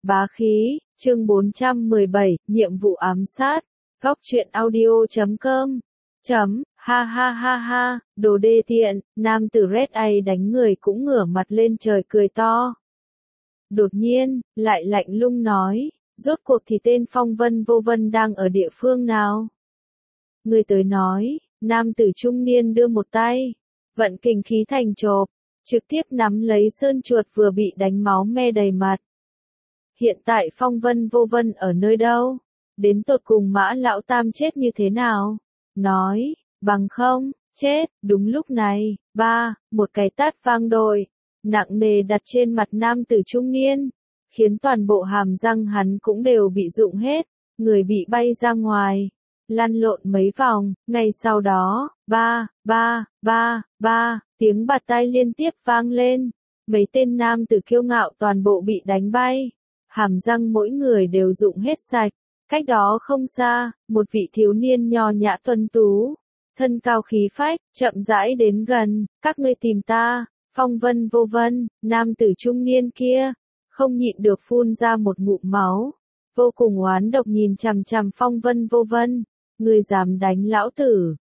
Bá khí, chương 417, nhiệm vụ ám sát. Góc truyện audio.com. Ha ha ha ha, đồ đê tiện, nam tử Red A đánh người cũng ngửa mặt lên trời cười to. Đột nhiên, lại lạnh lùng nói, rốt cuộc thì tên Phong Vân Vô Vân đang ở địa phương nào? Người tới nói, nam tử trung niên đưa một tay, vận kình khí thành chộp, trực tiếp nắm lấy sơn chuột vừa bị đánh máu me đầy mặt. Hiện tại Phong Vân Vô Vân ở nơi đâu? Đến tột cùng Mã Lão Tam chết như thế nào? Nói, bằng không, chết. Đúng lúc này, một cái tát vang dội, nặng nề đặt trên mặt nam tử trung niên, khiến toàn bộ hàm răng hắn cũng đều bị rụng hết, người bị bay ra ngoài, lăn lộn mấy vòng. Ngay sau đó, tiếng bạt tai liên tiếp vang lên, mấy tên nam tử kiêu ngạo toàn bộ bị đánh bay, hàm răng mỗi người đều rụng hết sạch. Cách đó không xa, một vị thiếu niên nho nhã tuấn tú, thân cao khí phách, chậm rãi đến gần. Các ngươi tìm ta? Phong Vân Vô Vân, nam tử trung niên kia, không nhịn được phun ra một ngụm máu, vô cùng oán độc nhìn chằm chằm Phong Vân Vô Vân. Ngươi dám đánh lão tử?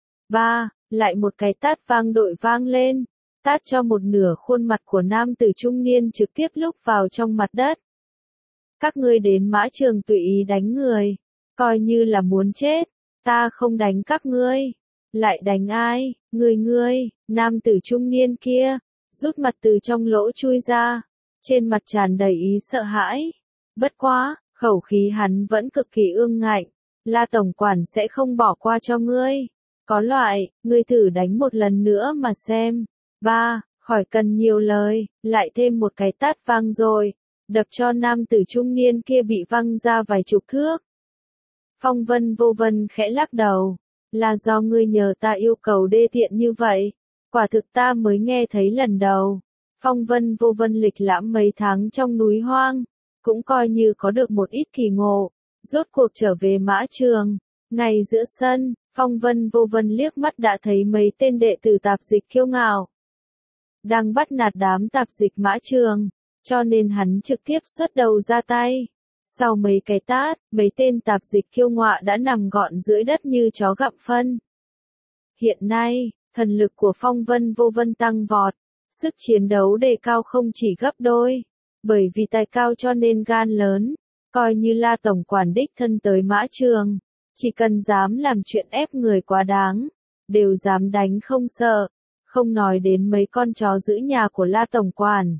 Lại một cái tát vang dội vang lên, tát cho một nửa khuôn mặt của nam tử trung niên trực tiếp lúc vào trong mặt đất. Các ngươi đến mã trường tùy ý đánh người, coi như là muốn chết, ta không đánh các ngươi. Lại đánh ai? Ngươi, nam tử trung niên kia, rút mặt từ trong lỗ chui ra, trên mặt tràn đầy ý sợ hãi. Bất quá, khẩu khí hắn vẫn cực kỳ ương ngạnh, La tổng quản sẽ không bỏ qua cho ngươi. Có loại, ngươi thử đánh một lần nữa mà xem. Khỏi cần nhiều lời, lại thêm một cái tát vang rồi, đập cho nam tử trung niên kia bị văng ra vài chục thước. Phong Vân Vô Vân khẽ lắc đầu, là do ngươi nhờ ta yêu cầu đê tiện như vậy, quả thực ta mới nghe thấy lần đầu. Phong Vân Vô Vân lịch lãm mấy tháng trong núi hoang, cũng coi như có được một ít kỳ ngộ, rốt cuộc trở về mã trường. Ngay giữa sân, Phong Vân Vô Vân liếc mắt đã thấy mấy tên đệ tử tạp dịch kiêu ngạo đang bắt nạt đám tạp dịch mã trường, cho nên hắn trực tiếp xuất đầu ra tay. Sau mấy cái tát, mấy tên tạp dịch kiêu ngạo đã nằm gọn dưới đất như chó gặm phân. Hiện nay, thần lực của Phong Vân Vô Vân tăng vọt, sức chiến đấu đề cao không chỉ gấp đôi, bởi vì tài cao cho nên gan lớn, coi như La tổng quản đích thân tới mã trường, chỉ cần dám làm chuyện ép người quá đáng, đều dám đánh không sợ, không nói đến mấy con chó giữ nhà của La tổng quản.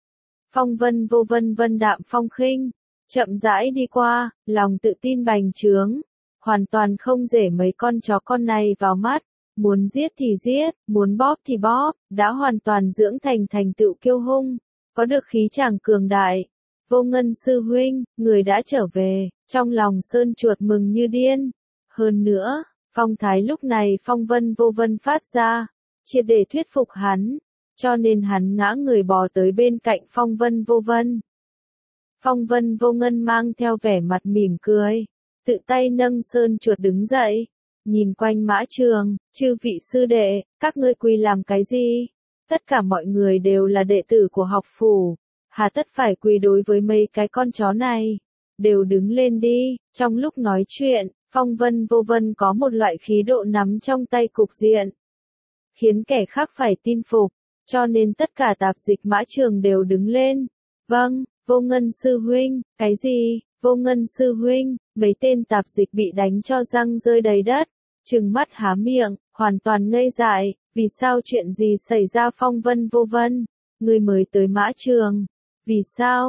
Phong Vân Vô Vân vân đạm phong khinh, chậm rãi đi qua, lòng tự tin bành trướng, hoàn toàn không để mấy con chó con này vào mắt, muốn giết thì giết, muốn bóp thì bóp, đã hoàn toàn dưỡng thành tựu kiêu hung, có được khí chàng cường đại. Vô Ngân sư huynh, người đã trở về, trong lòng Sơn Chuột mừng như điên. Hơn nữa, phong thái lúc này Phong Vân Vô Vân phát ra, triệt để thuyết phục hắn, cho nên hắn ngã người bò tới bên cạnh Phong Vân Vô Vân. Phong Vân Vô Ngân mang theo vẻ mặt mỉm cười, tự tay nâng Sơn Chuột đứng dậy, nhìn quanh mã trường, chư vị sư đệ, các ngươi quỳ làm cái gì? Tất cả mọi người đều là đệ tử của học phủ, hà tất phải quỳ đối với mấy cái con chó này, đều đứng lên đi. Trong lúc nói chuyện, Phong Vân Vô Vân có một loại khí độ nắm trong tay cục diện, khiến kẻ khác phải tin phục, cho nên tất cả tạp dịch mã trường đều đứng lên. Vâng, Vô Ngân sư huynh. Cái gì? Vô Ngân sư huynh? Mấy tên tạp dịch bị đánh cho răng rơi đầy đất, trừng mắt há miệng, hoàn toàn ngây dại. Vì sao, chuyện gì xảy ra? Phong Vân Vô Vân, người mới tới mã trường, vì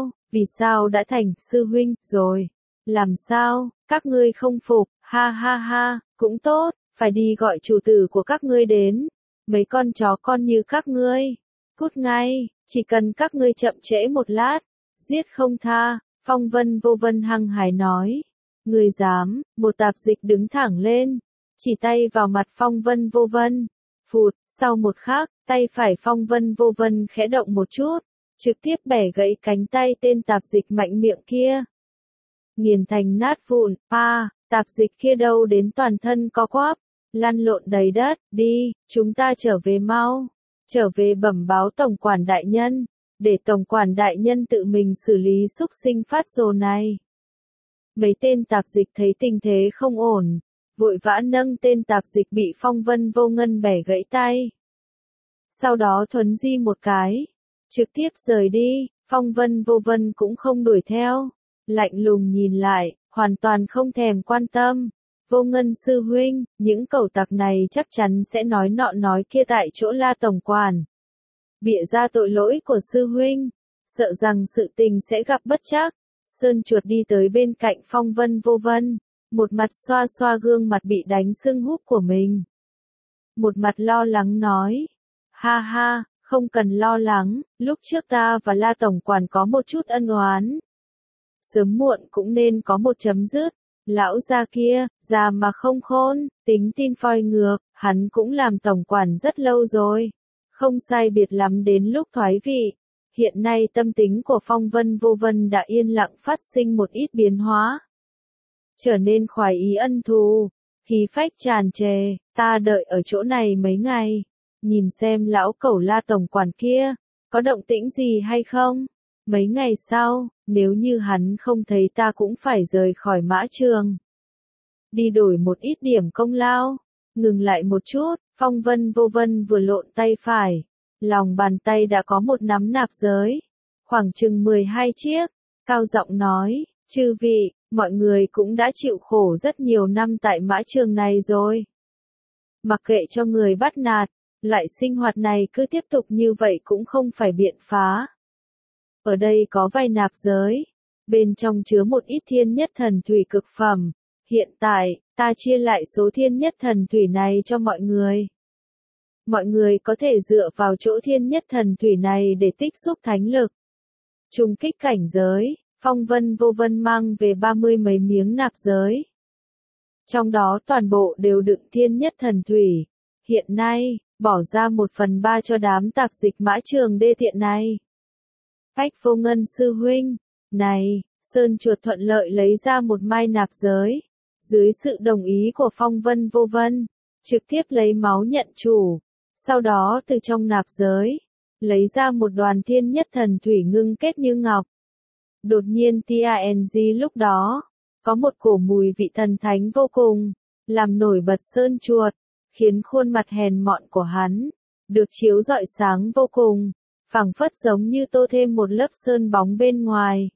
sao đã thành sư huynh rồi? Làm sao, các ngươi không phục? Ha ha ha, cũng tốt, phải đi gọi chủ tử của các ngươi đến. Mấy con chó con như các ngươi, cút ngay, chỉ cần các ngươi chậm trễ một lát, giết không tha. Phong Vân Vô Vân hăng hái nói. Ngươi dám? Một tạp dịch đứng thẳng lên, chỉ tay vào mặt Phong Vân Vô Vân. Phụt, sau một khắc, tay phải Phong Vân Vô Vân khẽ động một chút, trực tiếp bẻ gãy cánh tay tên tạp dịch mạnh miệng kia, nghiền thành nát vụn. Tạp dịch kia đâu đến toàn thân co quắp, lăn lộn đầy đất. Đi, chúng ta trở về mau, trở về bẩm báo tổng quản đại nhân. để tổng quản đại nhân tự mình xử lý xúc sinh phát rồ này. Mấy tên tạp dịch thấy tình thế không ổn, vội vã nâng tên tạp dịch bị Phong Vân Vô Ngân bẻ gãy tay. Sau đó thuấn di một cái, trực tiếp rời đi, Phong Vân Vô Vân cũng không đuổi theo, lạnh lùng nhìn lại, hoàn toàn không thèm quan tâm. Vô Ngân sư huynh, những cẩu tặc này chắc chắn sẽ nói nọ nói kia tại chỗ La tổng quản. Bịa ra tội lỗi của sư huynh, sợ rằng sự tình sẽ gặp bất trắc. Sơn chuột đi tới bên cạnh Phong Vân Vô Vân, một mặt xoa xoa gương mặt bị đánh sưng húp của mình. Một mặt lo lắng nói, ha ha, không cần lo lắng, lúc trước ta và La tổng quản có một chút ân oán. Sớm muộn cũng nên có một chấm dứt. Lão già kia, già mà không khôn, tính tin phoi ngược, hắn cũng làm tổng quản rất lâu rồi. Không sai biệt lắm đến lúc thoái vị. Hiện nay tâm tính của Phong Vân Vô Vân đã yên lặng phát sinh một ít biến hóa. Trở nên khoái ý ân thù, khí phách tràn trề, ta đợi ở chỗ này mấy ngày. Nhìn xem lão cẩu La tổng quản kia, có động tĩnh gì hay không? Mấy ngày sau, nếu như hắn không thấy ta cũng phải rời khỏi mã trường. Đi đổi một ít điểm công lao. Ngừng lại một chút, Phong Vân Vô Vân vừa lộn tay phải. Lòng bàn tay đã có một nắm nạp giới. Khoảng chừng 12 chiếc. Cao giọng nói, chư vị, mọi người cũng đã chịu khổ rất nhiều năm tại mã trường này rồi. Mặc kệ cho người bắt nạt, loại sinh hoạt này cứ tiếp tục như vậy cũng không phải biện phá. Ở đây có vài nạp giới, bên trong chứa một ít thiên nhất thần thủy cực phẩm. Hiện tại, ta chia lại số thiên nhất thần thủy này cho mọi người. Mọi người có thể dựa vào chỗ thiên nhất thần thủy này để tích xúc thánh lực. Trùng kích cảnh giới, Phong Vân Vô Vân mang về 30 mấy miếng nạp giới. Trong đó toàn bộ đều đựng thiên nhất thần thủy. Hiện nay, bỏ ra 1/3 cho đám tạp dịch mã trường đê tiện này. Cách Vô Ngân sư huynh, này, Sơn chuột thuận lợi lấy ra một mai nạp giới. Dưới sự đồng ý của Phong Vân Vô Vân, trực tiếp lấy máu nhận chủ. Sau đó từ trong nạp giới, lấy ra một đoàn thiên nhất thần thủy ngưng kết như ngọc. Đột nhiên TNG lúc đó, có một cổ mùi vị thần thánh vô cùng, làm nổi bật Sơn chuột, khiến khuôn mặt hèn mọn của hắn, được chiếu rọi sáng vô cùng, phảng phất giống như tô thêm một lớp sơn bóng bên ngoài.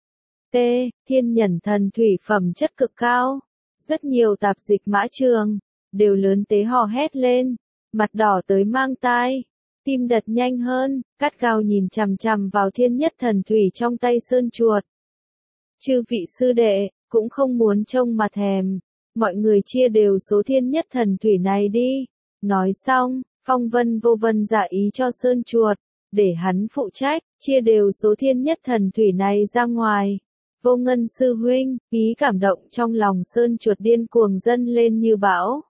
Thiên nhẫn thần thủy phẩm chất cực cao. Rất nhiều tạp dịch mã trường, đều lớn tế hò hét lên, mặt đỏ tới mang tai, tim đập nhanh hơn, gắt gao nhìn chằm chằm vào thiên nhất thần thủy trong tay Sơn chuột. Chư vị sư đệ, cũng không muốn trông mà thèm, mọi người chia đều số thiên nhất thần thủy này đi. Nói xong, Phong Vân Vô Vân dạ ý cho Sơn chuột, để hắn phụ trách, chia đều số thiên nhất thần thủy này ra ngoài. Vô Ngân sư huynh, ý cảm động trong lòng Sơn chuột điên cuồng dâng lên như bão.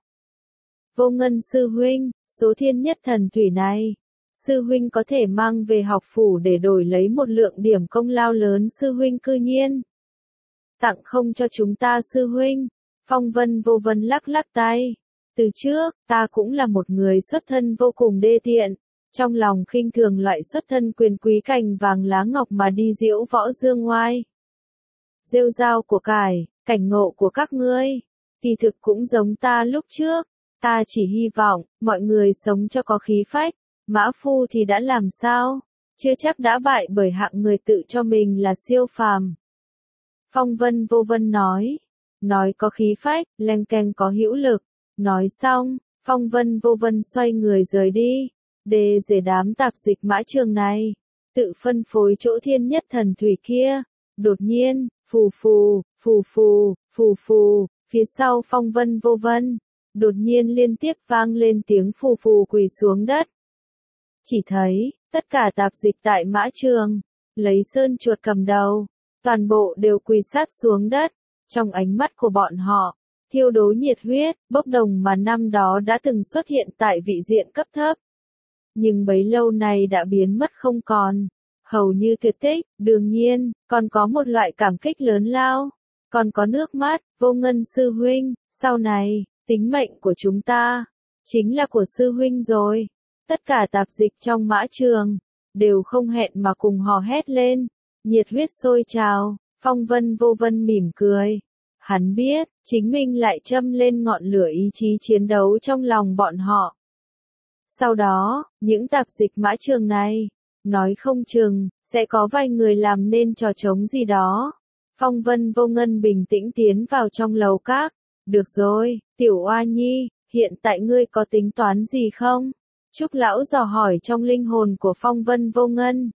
Vô Ngân sư huynh, số thiên nhất thần thủy này, sư huynh có thể mang về học phủ để đổi lấy một lượng điểm công lao lớn. Sư huynh cư nhiên tặng không cho chúng ta. Sư huynh, Phong Vân Vô Vân lắc lắc tay. Từ trước, ta cũng là một người xuất thân vô cùng đê tiện, trong lòng khinh thường loại xuất thân quyền quý cành vàng lá ngọc mà đi diễu võ dương ngoai. Rêu rao của cải, cảnh ngộ của các ngươi, thì thực cũng giống ta lúc trước. Ta chỉ hy vọng, mọi người sống cho có khí phách. Mã phu thì đã làm sao? Chưa chắc đã bại bởi hạng người tự cho mình là siêu phàm. Phong Vân Vô Vân nói có khí phách, leng keng có hữu lực. Nói xong, Phong Vân Vô Vân xoay người rời đi, để đám tạp dịch mã trường này, tự phân phối chỗ thiên nhất thần thủy kia. Đột nhiên, phù phù, phù phù, phù phù, phía sau Phong Vân Vô Vân, đột nhiên liên tiếp vang lên tiếng phù phù quỳ xuống đất. Chỉ thấy, tất cả tạp dịch tại mã trường, lấy Sơn chuột cầm đầu, toàn bộ đều quỳ sát xuống đất. Trong ánh mắt của bọn họ, thiêu đố nhiệt huyết, bốc đồng mà năm đó đã từng xuất hiện tại vị diện cấp thấp. Nhưng bấy lâu nay đã biến mất không còn, hầu như tuyệt tích. Đương nhiên, còn có một loại cảm kích lớn lao, còn có nước mắt. Vô Ngân sư huynh, sau này, tính mệnh của chúng ta, chính là của sư huynh rồi. Tất cả tạp dịch trong mã trường, đều không hẹn mà cùng hò hét lên, nhiệt huyết sôi trào. Phong Vân Vô Vân mỉm cười. Hắn biết, chính mình lại châm lên ngọn lửa ý chí chiến đấu trong lòng bọn họ. Sau đó, những tạp dịch mã trường này, nói không chừng, sẽ có vài người làm nên trò trống gì đó. Phong Vân Vô Ngân bình tĩnh tiến vào trong lầu các. Được rồi, Tiểu Oa Nhi, hiện tại ngươi có tính toán gì không? Trúc Lão dò hỏi trong linh hồn của Phong Vân Vô Ngân.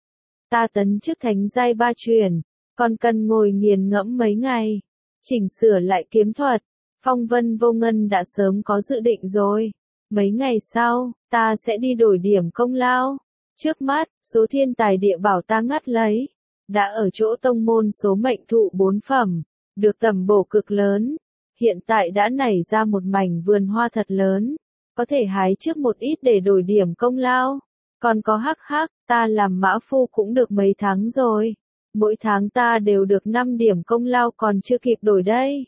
Ta tấn chức thánh giai 3 truyền, còn cần ngồi nghiền ngẫm mấy ngày, chỉnh sửa lại kiếm thuật. Phong Vân Vô Ngân đã sớm có dự định rồi. Mấy ngày sau, ta sẽ đi đổi điểm công lao. Trước mắt, số thiên tài địa bảo ta ngắt lấy, đã ở chỗ tông môn số mệnh thụ 4 phẩm, được tầm bổ cực lớn. Hiện tại đã nảy ra một mảnh vườn hoa thật lớn, có thể hái trước một ít để đổi điểm công lao. Còn có hắc, ta làm mã phu cũng được mấy tháng rồi. Mỗi tháng ta đều được 5 điểm công lao còn chưa kịp đổi đây.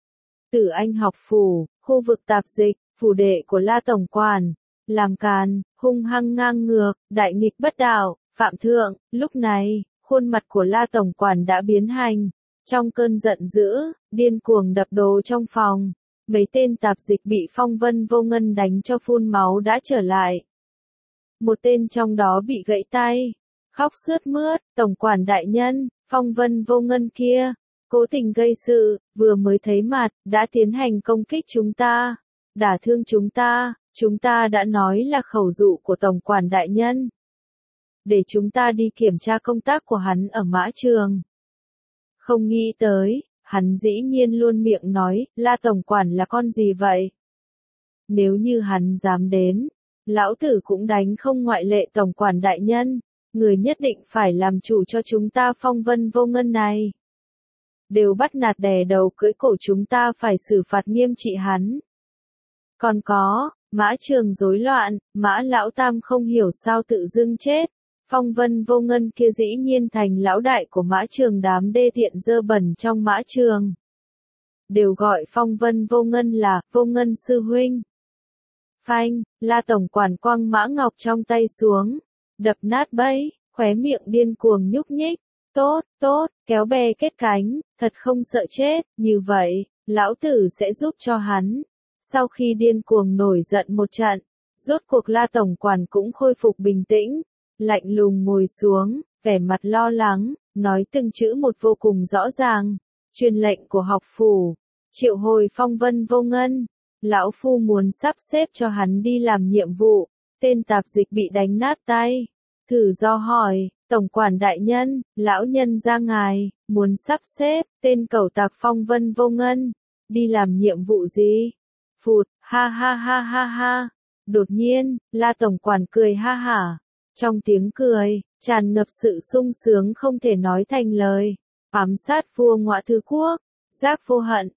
Tử Anh học phủ, khu vực tạp dịch, phủ đệ của La Tổng Quản. Làm càn, hung hăng ngang ngược, đại nghịch bất đạo, phạm thượng. Lúc này, khuôn mặt của La Tổng Quản đã biến hành. Trong cơn giận dữ, điên cuồng đập đồ trong phòng. Mấy tên tạp dịch bị Phong Vân Vô Ngân đánh cho phun máu đã trở lại. Một tên trong đó bị gãy tay, khóc sướt mướt. Tổng quản đại nhân, Phong Vân Vô Ngân kia, cố tình gây sự, vừa mới thấy mặt, đã tiến hành công kích chúng ta, đả thương chúng ta đã nói là khẩu dụ của Tổng quản đại nhân. Để chúng ta đi kiểm tra công tác của hắn ở mã trường. Không nghĩ tới, hắn dĩ nhiên luôn miệng nói, La Tổng quản là con gì vậy? Nếu như hắn dám đến, lão tử cũng đánh không ngoại lệ. Tổng quản đại nhân, người nhất định phải làm chủ cho chúng ta. Phong Vân Vô Ngân này đều bắt nạt đè đầu cưỡi cổ, chúng ta phải xử phạt nghiêm trị hắn. Còn có, mã trường rối loạn, mã lão tam không hiểu sao tự dưng chết. Phong Vân Vô Ngân kia dĩ nhiên thành lão đại của mã trường, đám đê tiện dơ bẩn trong mã trường đều gọi Phong Vân Vô Ngân là Vô Ngân sư huynh. Phanh, La Tổng Quản quăng mã ngọc trong tay xuống, đập nát bẫy, khóe miệng điên cuồng nhúc nhích. Tốt, kéo bè kết cánh, thật không sợ chết, như vậy, lão tử sẽ giúp cho hắn. Sau khi điên cuồng nổi giận một trận, rốt cuộc La Tổng Quản cũng khôi phục bình tĩnh, lạnh lùng ngồi xuống, vẻ mặt lo lắng, nói từng chữ một vô cùng rõ ràng. Truyền lệnh của học phủ, triệu hồi Phong Vân Vô Ngân. Lão phu muốn sắp xếp cho hắn đi làm nhiệm vụ. Tên tạp dịch bị đánh nát tay, thử do hỏi, Tổng quản đại nhân, lão nhân ra ngài, muốn sắp xếp tên cẩu tạc Phong Vân Vô Ngân đi làm nhiệm vụ gì? Phụt, ha. Đột nhiên, La Tổng Quản cười ha hả. Trong tiếng cười, tràn ngập sự sung sướng không thể nói thành lời. Ám sát vua Ngọa Thư Quốc, giác vô hận,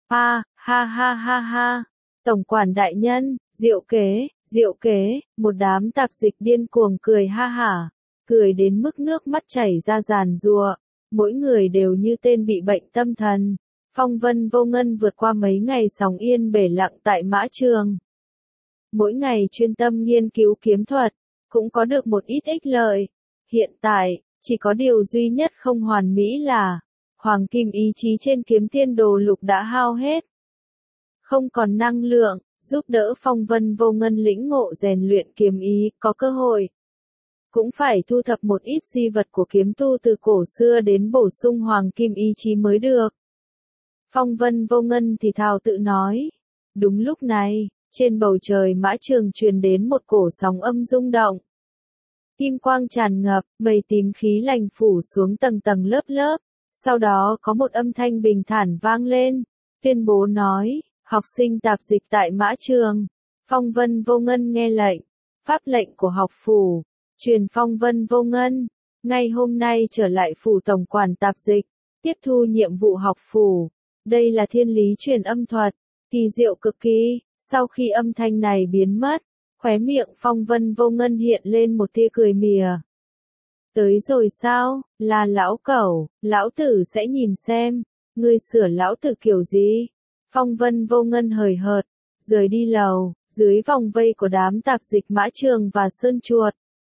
ha. Tổng quản đại nhân, diệu kế, một đám tạp dịch điên cuồng cười ha hả, cười đến mức nước mắt chảy ra giàn giụa, mỗi người đều như tên bị bệnh tâm thần. Phong Vân Vô Ngân vượt qua mấy ngày sóng yên bể lặng tại mã trường. Mỗi ngày chuyên tâm nghiên cứu kiếm thuật, cũng có được một ít ích lợi. Hiện tại, chỉ có điều duy nhất không hoàn mỹ là, hoàng kim ý chí trên kiếm tiên đồ lục đã hao hết. Không còn năng lượng, giúp đỡ Phong Vân Vô Ngân lĩnh ngộ rèn luyện kiếm ý, có cơ hội. Cũng phải thu thập một ít di vật của kiếm tu từ cổ xưa đến bổ sung hoàng kim ý chí mới được. Phong Vân Vô Ngân thì thào tự nói. Đúng lúc này, trên bầu trời mã trường truyền đến một cổ sóng âm rung động. Kim quang tràn ngập, mây tím khí lành phủ xuống tầng tầng lớp lớp. Sau đó có một âm thanh bình thản vang lên, tuyên bố nói, học sinh tạp dịch tại mã trường. Phong Vân Vô Ngân nghe lệnh, pháp lệnh của học phủ, truyền Phong Vân Vô Ngân, ngay hôm nay trở lại phủ tổng quản tạp dịch, tiếp thu nhiệm vụ học phủ. Đây là thiên lý truyền âm thuật, kỳ diệu cực kỳ. Sau khi âm thanh này biến mất, khóe miệng Phong Vân Vô Ngân hiện lên một tia cười mỉa. Tới rồi sao, là lão cẩu, lão tử sẽ nhìn xem, ngươi sửa lão tử kiểu gì? Phong Vân Vô Ngân hời hợt, rời đi lầu, dưới vòng vây của đám tạp dịch mã trường và sơn chuột.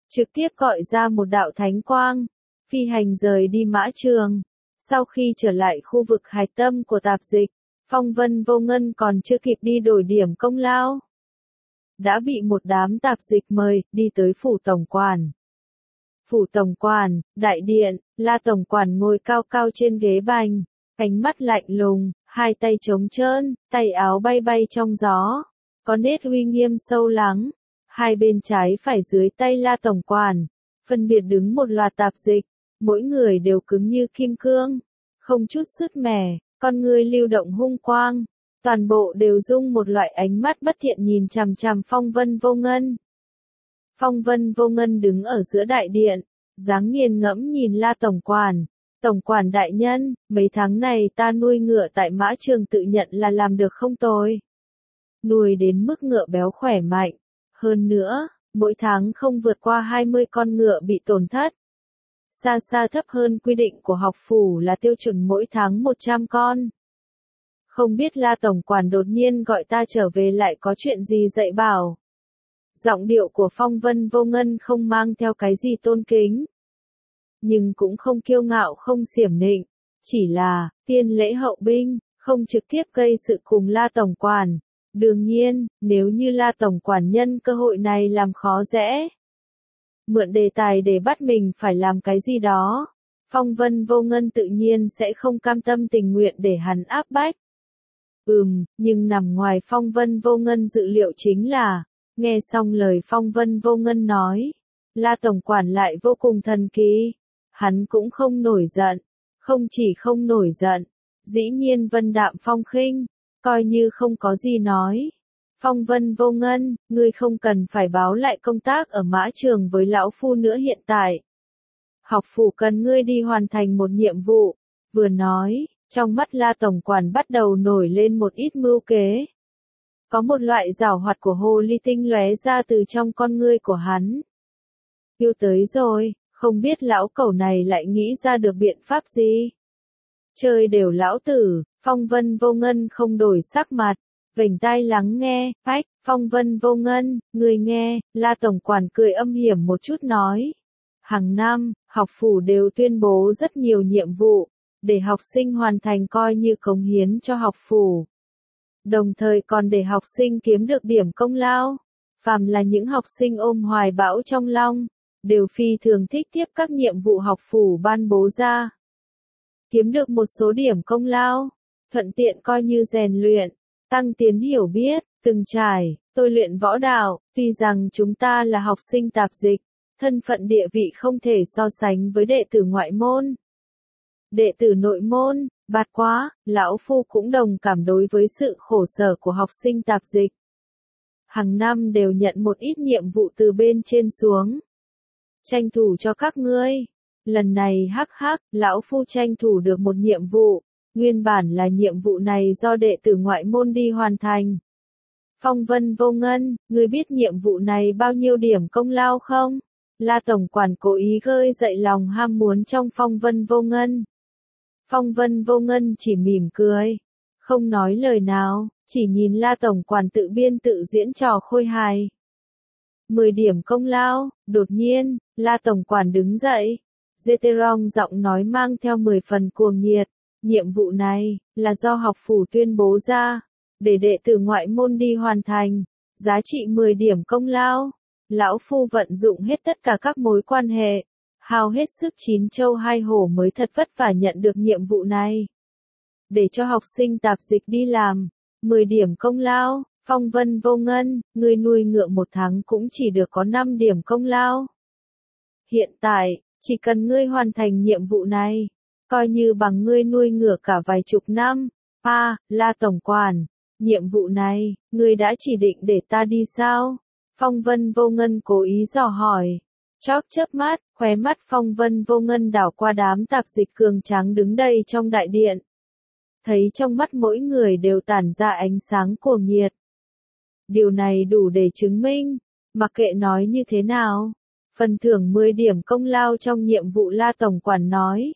trực tiếp gọi ra một đạo thánh quang, phi hành rời đi mã trường. Sau khi trở lại khu vực hạch tâm của tạp dịch, Phong Vân Vô Ngân còn chưa kịp đi đổi điểm công lao, đã bị một đám tạp dịch mời đi tới phủ tổng quản. Phủ tổng quản, đại điện, La tổng quản ngồi cao cao trên ghế bành, ánh mắt lạnh lùng, hai tay trống trơn, tay áo bay bay trong gió, có nét uy nghiêm sâu lắng. Hai bên trái phải dưới tay La tổng quản, phân biệt đứng một loạt tạp dịch, mỗi người đều cứng như kim cương, không chút sứt mẻ, con người lưu động hung quang, toàn bộ đều dung một loại ánh mắt bất thiện nhìn chằm chằm Phong Vân Vô Ngân. Phong Vân Vô Ngân đứng ở giữa đại điện, dáng nghiền ngẫm nhìn La tổng quản. Tổng quản đại nhân, mấy tháng này ta nuôi ngựa tại mã trường tự nhận là làm được không tồi. Nuôi đến mức ngựa béo khỏe mạnh. Hơn nữa, mỗi tháng không vượt qua 20 con ngựa bị tổn thất. Xa xa thấp hơn quy định của học phủ là tiêu chuẩn mỗi tháng 100 con. Không biết La tổng quản đột nhiên gọi ta trở về lại có chuyện gì dạy bảo. Giọng điệu của Phong Vân Vô Ngân không mang theo cái gì tôn kính, nhưng cũng không kiêu ngạo không xiểm nịnh, chỉ là tiên lễ hậu binh, không trực tiếp gây sự cùng La tổng quản. Đương nhiên, nếu như La tổng quản nhân cơ hội này làm khó dễ, mượn đề tài để bắt mình phải làm cái gì đó, Phong Vân Vô Ngân tự nhiên sẽ không cam tâm tình nguyện để hắn áp bách. Nhưng nằm ngoài Phong Vân Vô Ngân dự liệu chính là, nghe xong lời Phong Vân Vô Ngân nói, La tổng quản lại vô cùng thần kỳ. Hắn cũng không nổi giận, không chỉ không nổi giận, dĩ nhiên vân đạm phong khinh, coi như không có gì nói. Phong Vân Vô Ngân, ngươi không cần phải báo lại công tác ở mã trường với lão phu nữa hiện tại. Học phủ cần ngươi đi hoàn thành một nhiệm vụ. Vừa nói, trong mắt La tổng quản bắt đầu nổi lên một ít mưu kế. Có một loại giảo hoạt của hồ ly tinh lóe ra từ trong con ngươi của hắn. Yêu tới rồi. Không biết lão cẩu này lại nghĩ ra được biện pháp gì? Chơi đều lão tử, Phong Vân Vô Ngân không đổi sắc mặt, vểnh tai lắng nghe, phách, Phong Vân Vô Ngân, người nghe, La tổng quản cười âm hiểm một chút nói. Hàng năm, học phủ đều tuyên bố rất nhiều nhiệm vụ, để học sinh hoàn thành coi như cống hiến cho học phủ. Đồng thời còn để học sinh kiếm được điểm công lao. Phàm là những học sinh ôm hoài bão trong lòng, đều phi thường thích tiếp các nhiệm vụ học phủ ban bố ra. Kiếm được một số điểm công lao, thuận tiện coi như rèn luyện, tăng tiến hiểu biết, từng trải, tôi luyện võ đạo, tuy rằng chúng ta là học sinh tạp dịch, thân phận địa vị không thể so sánh với đệ tử ngoại môn. Đệ tử nội môn, bạt quá, lão phu cũng đồng cảm đối với sự khổ sở của học sinh tạp dịch. Hàng năm đều nhận một ít nhiệm vụ từ bên trên xuống. Tranh thủ cho các ngươi. Lần này lão phu tranh thủ được một nhiệm vụ, nguyên bản là nhiệm vụ này do đệ tử ngoại môn đi hoàn thành. Phong Vân Vô Ngân, ngươi biết nhiệm vụ này bao nhiêu điểm công lao không? La tổng quản cố ý khơi dậy lòng ham muốn trong Phong Vân Vô Ngân. Phong Vân Vô Ngân chỉ mỉm cười, không nói lời nào, chỉ nhìn La tổng quản tự biên tự diễn trò khôi hài. 10 điểm công lao, đột nhiên, La tổng quản đứng dậy. Zeterong giọng nói mang theo 10 phần cuồng nhiệt. Nhiệm vụ này, là do học phủ tuyên bố ra, để đệ tử ngoại môn đi hoàn thành. Giá trị 10 điểm công lao. Lão phu vận dụng hết tất cả các mối quan hệ. Hao hết sức 9 châu 2 hổ mới thật vất vả nhận được nhiệm vụ này. Để cho học sinh tạp dịch đi làm. 10 điểm công lao. Phong Vân Vô Ngân, ngươi nuôi ngựa một tháng cũng chỉ được có 5 điểm công lao. Hiện tại, chỉ cần ngươi hoàn thành nhiệm vụ này, coi như bằng ngươi nuôi ngựa cả vài chục năm. La tổng quản, nhiệm vụ này, ngươi đã chỉ định để ta đi sao? Phong Vân Vô Ngân cố ý dò hỏi. Chóp chớp mắt, khóe mắt Phong Vân Vô Ngân đảo qua đám tạp dịch cường tráng đứng đây trong đại điện. Thấy trong mắt mỗi người đều tản ra ánh sáng cuồng nhiệt. Điều này đủ để chứng minh, mặc kệ nói như thế nào, phần thưởng 10 điểm công lao trong nhiệm vụ La tổng quản nói.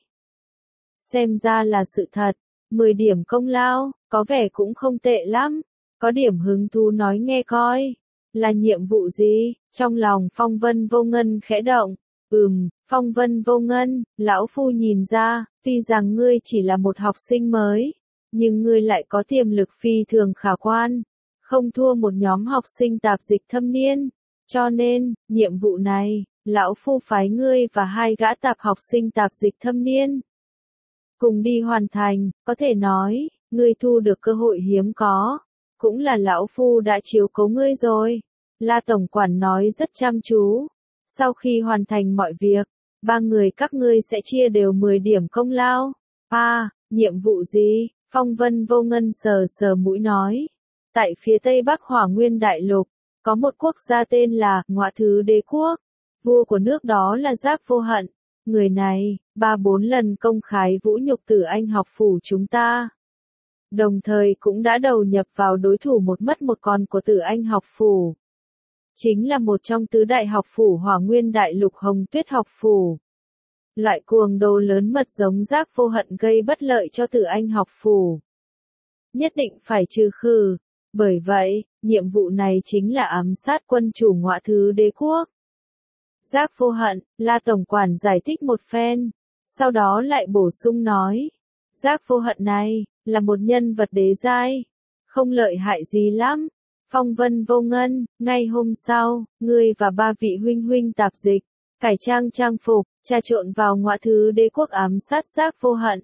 Xem ra là sự thật, 10 điểm công lao, có vẻ cũng không tệ lắm, có điểm hứng thú nói nghe coi. Là nhiệm vụ gì? Trong lòng Phong Vân Vô Ngân khẽ động. Phong Vân Vô Ngân, lão phu nhìn ra, tuy rằng ngươi chỉ là một học sinh mới, nhưng ngươi lại có tiềm lực phi thường khả quan, không thua một nhóm học sinh tạp dịch thâm niên. Cho nên, nhiệm vụ này, lão phu phái ngươi và 2 gã tạp học sinh tạp dịch thâm niên cùng đi hoàn thành, có thể nói, ngươi thu được cơ hội hiếm có, cũng là lão phu đã chiếu cố ngươi rồi. La tổng quản nói rất chăm chú. Sau khi hoàn thành mọi việc, 3 người các ngươi sẽ chia đều 10 điểm công lao. Nhiệm vụ gì? Phong Vân Vô Ngân sờ sờ mũi nói. Tại phía tây bắc Hỏa Nguyên Đại Lục, có một quốc gia tên là Ngọa Thứ Đế Quốc. Vua của nước đó là Giác Vô Hận. Người này, 3-4 lần công khai vũ nhục Tử Anh học phủ chúng ta. Đồng thời cũng đã đầu nhập vào đối thủ một mất một còn của Tử Anh học phủ. Chính là một trong tứ đại học phủ Hỏa Nguyên Đại Lục Hồng Tuyết học phủ. Loại cuồng đồ lớn mật giống Giác Vô Hận gây bất lợi cho Tử Anh học phủ. Nhất định phải trừ khử. Bởi vậy, nhiệm vụ này chính là ám sát quân chủ Ngọa Thứ Đế Quốc. Giác Vô Hận, La tổng quản giải thích một phen, sau đó lại bổ sung nói, Giác Vô Hận này, là một nhân vật đế giai, không lợi hại gì lắm. Phong Vân Vô Ngân, ngay hôm sau, ngươi và 3 vị huynh huynh tạp dịch, cải trang trang phục, trà trộn vào Ngọa Thứ Đế Quốc ám sát Giác Vô Hận.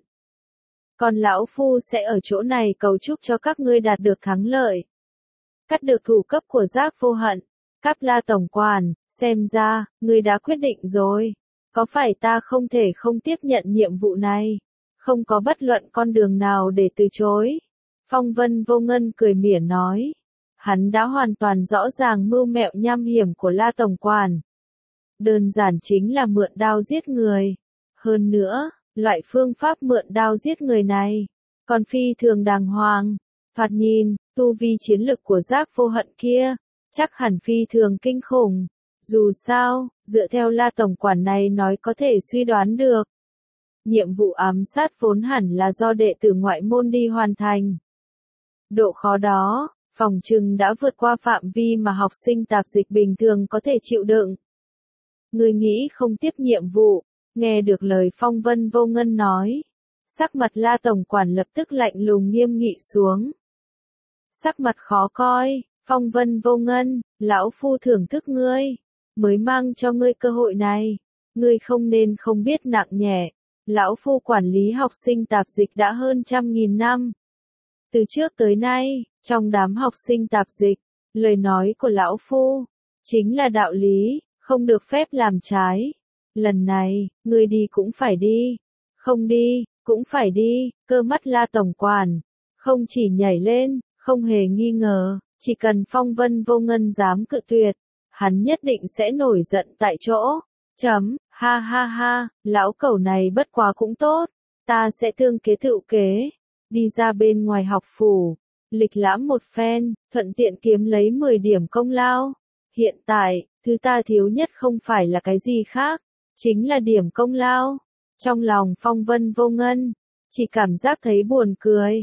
Còn lão phu sẽ ở chỗ này cầu chúc cho các ngươi đạt được thắng lợi. Cắt được thủ cấp của Giác Vô Hận. Cáp La tổng quản, xem ra, ngươi đã quyết định rồi. Có phải ta không thể không tiếp nhận nhiệm vụ này? Không có bất luận con đường nào để từ chối. Phong Vân Vô Ngân cười mỉa nói. Hắn đã hoàn toàn rõ ràng mưu mẹo nham hiểm của La tổng quản. Đơn giản chính là mượn đao giết người. Hơn nữa, loại phương pháp mượn đao giết người này, còn phi thường đàng hoàng. Thoạt nhìn, tu vi chiến lực của Giác Vô Hận kia, chắc hẳn phi thường kinh khủng. Dù sao, dựa theo La tổng quản này nói có thể suy đoán được. Nhiệm vụ ám sát vốn hẳn là do đệ tử ngoại môn đi hoàn thành. Độ khó đó, phòng trừng đã vượt qua phạm vi mà học sinh tạp dịch bình thường có thể chịu đựng. Người nghĩ không tiếp nhiệm vụ, nghe được lời Phong Vân Vô Ngân nói. Sắc mặt La tổng quản lập tức lạnh lùng nghiêm nghị xuống. Sắc mặt khó coi. Phong Vân Vô Ngân, lão phu thưởng thức ngươi, mới mang cho ngươi cơ hội này, ngươi không nên không biết nặng nhẹ, lão phu quản lý học sinh tạp dịch đã hơn 100.000 năm. Từ trước tới nay, trong đám học sinh tạp dịch, lời nói của lão phu, chính là đạo lý, không được phép làm trái. Lần này, ngươi đi cũng phải đi, không đi, cũng phải đi, cơ mắt La tổng quản, không chỉ nhảy lên, không hề nghi ngờ. Chỉ cần Phong Vân Vô Ngân dám cự tuyệt, hắn nhất định sẽ nổi giận tại chỗ. Ha ha ha, lão cẩu này bất quá cũng tốt, ta sẽ tương kế tựu kế, đi ra bên ngoài học phủ, lịch lãm một phen, thuận tiện kiếm lấy 10 điểm công lao. Hiện tại, thứ ta thiếu nhất không phải là cái gì khác, chính là điểm công lao. Trong lòng Phong Vân Vô Ngân, chỉ cảm giác thấy buồn cười.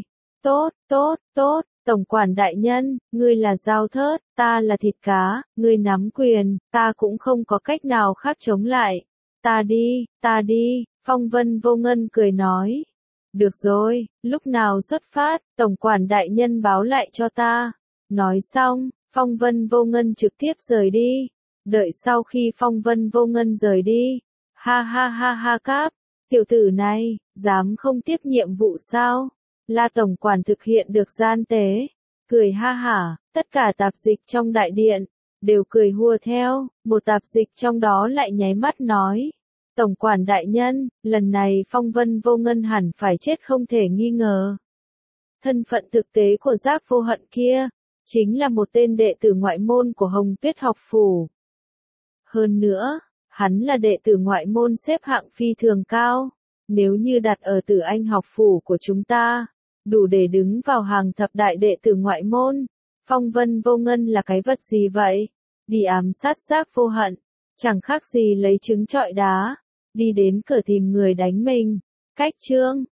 Tốt. Tổng quản đại nhân, ngươi là dao thớt, ta là thịt cá, ngươi nắm quyền, ta cũng không có cách nào khác chống lại. Ta đi, Phong Vân Vô Ngân cười nói. Được rồi, lúc nào xuất phát, tổng quản đại nhân báo lại cho ta. Nói xong, Phong Vân Vô Ngân trực tiếp rời đi. Đợi sau khi Phong Vân Vô Ngân rời đi. Ha Cáp, tiểu tử này, dám không tiếp nhiệm vụ sao? La tổng quản thực hiện được gian tế, cười ha hả, tất cả tạp dịch trong đại điện, đều cười hùa theo, một tạp dịch trong đó lại nháy mắt nói. Tổng quản đại nhân, lần này Phong Vân Vô Ngân hẳn phải chết không thể nghi ngờ. Thân phận thực tế của Giác Vô Hận kia, chính là một tên đệ tử ngoại môn của Hồng Tuyết học phủ. Hơn nữa, hắn là đệ tử ngoại môn xếp hạng phi thường cao, nếu như đặt ở Tử Anh học phủ của chúng ta, đủ để đứng vào hàng thập đại đệ tử ngoại môn. Phong Vân Vô Ngân là cái vật gì vậy? Đi ám sát Giác Vô Hận, chẳng khác gì lấy trứng trọi đá, đi đến cửa tìm người đánh mình. Cách chương